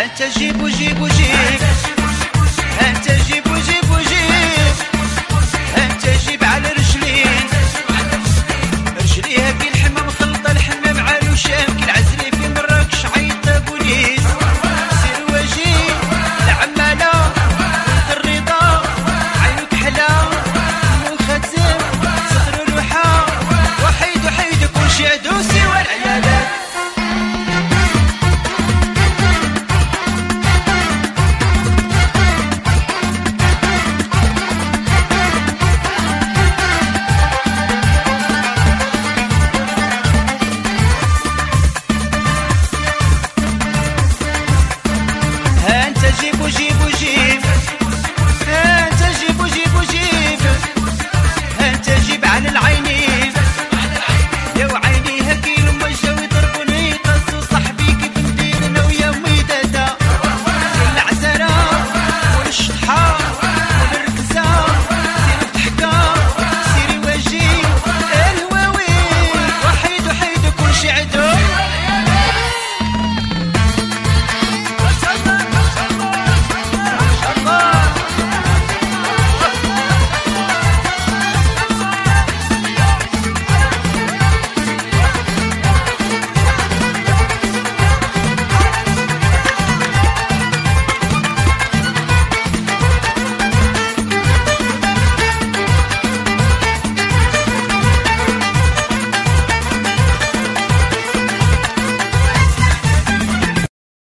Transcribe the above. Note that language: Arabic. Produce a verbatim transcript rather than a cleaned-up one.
انت جيب وجيب وجيب، انت جيب وجيب وجيب، انت جيب على رجلين، رجليها كي الحمى مخلطة الحمى مع الوشام، كي العزري في مراكش عيط بوليس. سير وجيب العمالة ولد الرضا عينك حلا مو خاتم صدر الوحى، وحيد وحيد كلشي عدوس